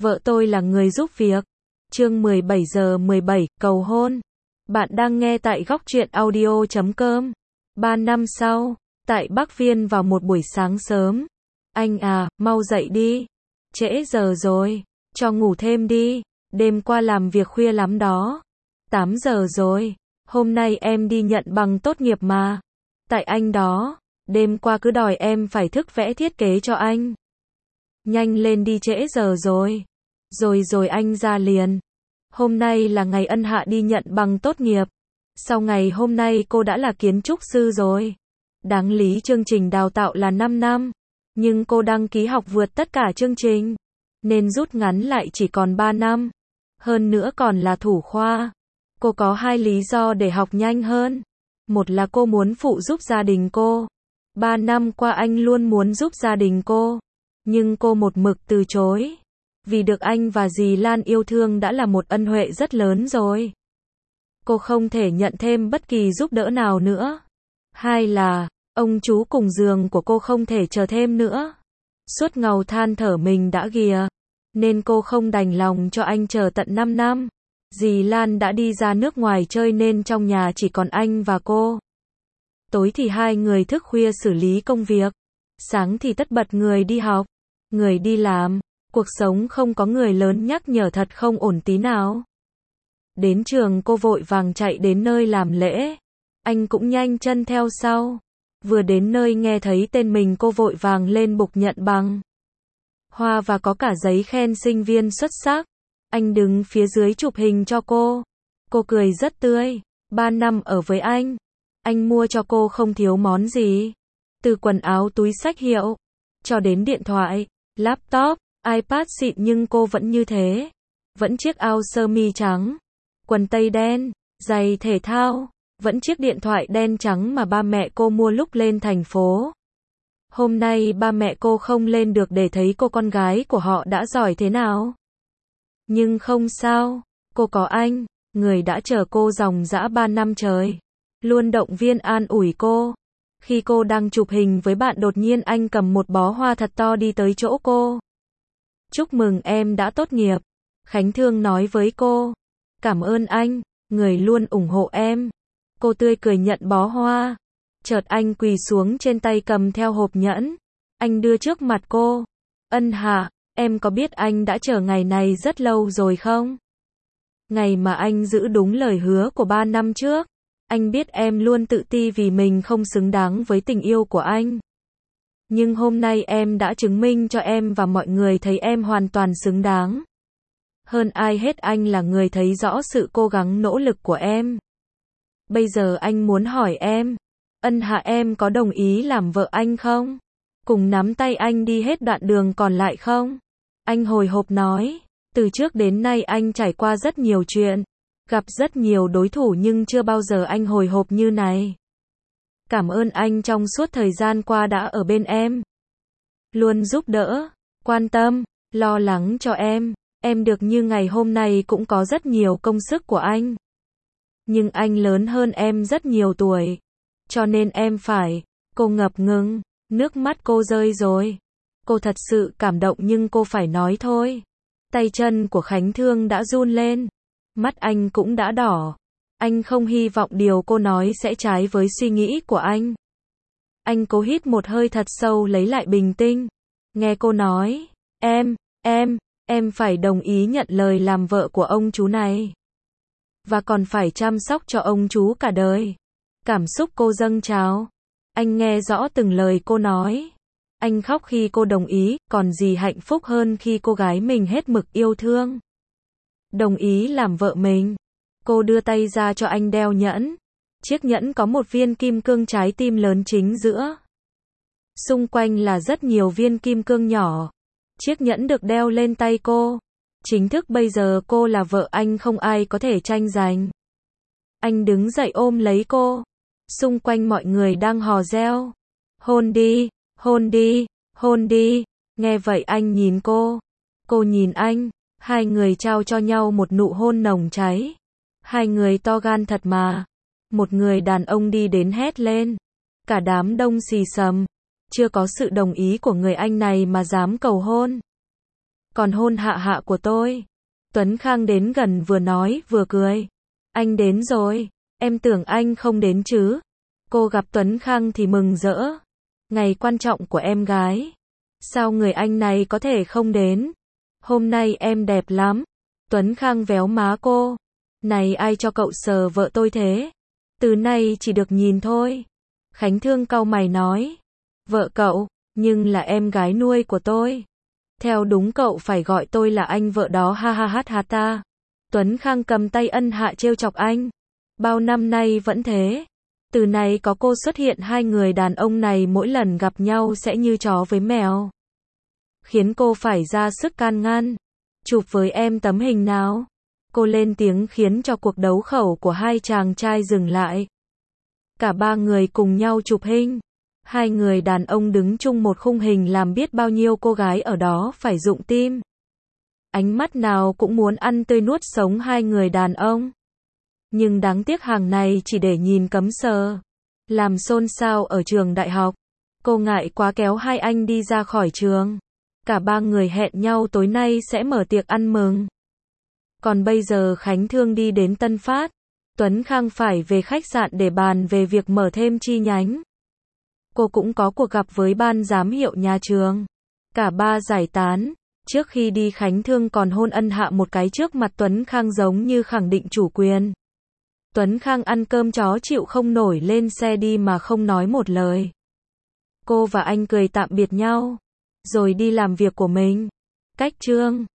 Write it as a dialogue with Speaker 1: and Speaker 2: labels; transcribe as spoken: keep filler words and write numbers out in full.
Speaker 1: Vợ tôi là người giúp việc. Chương mười bảy giờ mười bảy, cầu hôn. Bạn đang nghe tại góc truyện audio chấm com. Ba năm sau, tại Bắc Viên vào một buổi sáng sớm. Anh à, mau dậy đi. Trễ giờ rồi, cho ngủ thêm đi. Đêm qua làm việc khuya lắm đó. Tám giờ rồi, hôm nay em đi nhận bằng tốt nghiệp mà. Tại anh đó, đêm qua cứ đòi em phải thức vẽ thiết kế cho anh. Nhanh lên đi, trễ giờ rồi. Rồi rồi anh ra liền. Hôm nay là ngày Ân Hạ đi nhận bằng tốt nghiệp. Sau ngày hôm nay cô đã là kiến trúc sư rồi. Đáng lý chương trình đào tạo là năm năm. Nhưng cô đăng ký học vượt tất cả chương trình. Nên rút ngắn lại chỉ còn ba năm. Hơn nữa còn là thủ khoa. Cô có hai lý do để học nhanh hơn. Một là cô muốn phụ giúp gia đình cô. Ba năm qua anh luôn muốn giúp gia đình cô. Nhưng cô một mực từ chối. Vì được anh và dì Lan yêu thương đã là một ân huệ rất lớn rồi. Cô không thể nhận thêm bất kỳ giúp đỡ nào nữa. Hai là, ông chú cùng giường của cô không thể chờ thêm nữa. Suốt ngầu than thở mình đã ghìa. Nên cô không đành lòng cho anh chờ tận năm năm. Dì Lan đã đi ra nước ngoài chơi nên trong nhà chỉ còn anh và cô. Tối thì hai người thức khuya xử lý công việc. Sáng thì tất bật người đi học, người đi làm. Cuộc sống không có người lớn nhắc nhở thật không ổn tí nào. Đến trường cô vội vàng chạy đến nơi làm lễ. Anh cũng nhanh chân theo sau. Vừa đến nơi nghe thấy tên mình cô vội vàng lên bục nhận bằng hoa và có cả giấy khen sinh viên xuất sắc. Anh đứng phía dưới chụp hình cho cô. Cô cười rất tươi. Ba năm ở với anh. Anh mua cho cô không thiếu món gì. Từ quần áo túi xách hiệu, cho đến điện thoại, laptop, iPad xịn nhưng cô vẫn như thế. Vẫn chiếc áo sơ mi trắng, quần tây đen, giày thể thao, vẫn chiếc điện thoại đen trắng mà ba mẹ cô mua lúc lên thành phố. Hôm nay ba mẹ cô không lên được để thấy cô con gái của họ đã giỏi thế nào. Nhưng không sao, cô có anh, người đã chờ cô dòng dã ba năm trời. Luôn động viên an ủi cô. Khi cô đang chụp hình với bạn đột nhiên anh cầm một bó hoa thật to đi tới chỗ cô. Chúc mừng em đã tốt nghiệp. Khánh Thương nói với cô. Cảm ơn anh, người luôn ủng hộ em. Cô tươi cười nhận bó hoa. Chợt anh quỳ xuống trên tay cầm theo hộp nhẫn. Anh đưa trước mặt cô. Ân Hạ, em có biết anh đã chờ ngày này rất lâu rồi không? Ngày mà anh giữ đúng lời hứa của ba năm trước. Anh biết em luôn tự ti vì mình không xứng đáng với tình yêu của anh. Nhưng hôm nay em đã chứng minh cho em và mọi người thấy em hoàn toàn xứng đáng. Hơn ai hết anh là người thấy rõ sự cố gắng nỗ lực của em. Bây giờ anh muốn hỏi em, Ân Hạ em có đồng ý làm vợ anh không? Cùng nắm tay anh đi hết đoạn đường còn lại không? Anh hồi hộp nói, từ trước đến nay anh trải qua rất nhiều chuyện. Gặp rất nhiều đối thủ nhưng chưa bao giờ anh hồi hộp như này. Cảm ơn anh trong suốt thời gian qua đã ở bên em. Luôn giúp đỡ, quan tâm, lo lắng cho em. Em được như ngày hôm nay cũng có rất nhiều công sức của anh. Nhưng anh lớn hơn em rất nhiều tuổi. Cho nên em phải. Cô ngập ngừng, nước mắt cô rơi rồi. Cô thật sự cảm động nhưng cô phải nói thôi. Tay chân của Khánh Thương đã run lên. Mắt anh cũng đã đỏ. Anh không hy vọng điều cô nói sẽ trái với suy nghĩ của anh. Anh cố hít một hơi thật sâu lấy lại bình tĩnh. Nghe cô nói, em, em, em phải đồng ý nhận lời làm vợ của ông chú này. Và còn phải chăm sóc cho ông chú cả đời. Cảm xúc cô dâng trào. Anh nghe rõ từng lời cô nói. Anh khóc khi cô đồng ý, còn gì hạnh phúc hơn khi cô gái mình hết mực yêu thương đồng ý làm vợ mình. Cô đưa tay ra cho anh đeo nhẫn. Chiếc nhẫn có một viên kim cương trái tim lớn chính giữa. Xung quanh là rất nhiều viên kim cương nhỏ. Chiếc nhẫn được đeo lên tay cô. Chính thức bây giờ cô là vợ anh, không ai có thể tranh giành. Anh đứng dậy ôm lấy cô. Xung quanh mọi người đang hò reo. Hôn đi, hôn đi, hôn đi. Nghe vậy anh nhìn cô. Cô nhìn anh. Hai người trao cho nhau một nụ hôn nồng cháy. Hai người to gan thật mà. Một người đàn ông đi đến hét lên. Cả đám đông xì xầm. Chưa có sự đồng ý của người anh này mà dám cầu hôn. còn hôn hạ hạ của tôi. Tuấn Khang đến gần vừa nói vừa cười. Anh đến rồi, em tưởng anh không đến chứ. Cô gặp Tuấn Khang thì mừng rỡ. Ngày quan trọng của em gái. Sao người anh này có thể không đến? Hôm nay em đẹp lắm. Tuấn Khang véo má cô. Này ai cho cậu sờ vợ tôi thế? Từ nay chỉ được nhìn thôi. Khánh Thương cau mày nói. Vợ cậu, nhưng là em gái nuôi của tôi. Theo đúng cậu phải gọi tôi là anh vợ đó ha ha hát ha ta. Tuấn Khang cầm tay ân hạ trêu chọc anh. Bao năm nay vẫn thế. Từ này có cô xuất hiện hai người đàn ông này mỗi lần gặp nhau sẽ như chó với mèo. Khiến cô phải ra sức can ngăn. Chụp với em tấm hình nào. Cô lên tiếng khiến cho cuộc đấu khẩu của hai chàng trai dừng lại. Cả ba người cùng nhau chụp hình. Hai người đàn ông đứng chung một khung hình làm biết bao nhiêu cô gái ở đó phải rụng tim. Ánh mắt nào cũng muốn ăn tươi nuốt sống hai người đàn ông. Nhưng đáng tiếc hàng này chỉ để nhìn cấm sờ. Làm xôn xao ở trường đại học. Cô ngại quá kéo hai anh đi ra khỏi trường. Cả ba người hẹn nhau tối nay sẽ mở tiệc ăn mừng. Còn bây giờ Khánh Thương đi đến Tân Phát. Tuấn Khang phải về khách sạn để bàn về việc mở thêm chi nhánh. Cô cũng có cuộc gặp với ban giám hiệu nhà trường. Cả ba giải tán. Trước khi đi Khánh Thương còn hôn ân hạ một cái trước mặt Tuấn Khang giống như khẳng định chủ quyền. Tuấn Khang ăn cơm chó chịu không nổi lên xe đi mà không nói một lời. Cô và anh cười tạm biệt nhau. Rồi đi làm việc của mình. Cách chương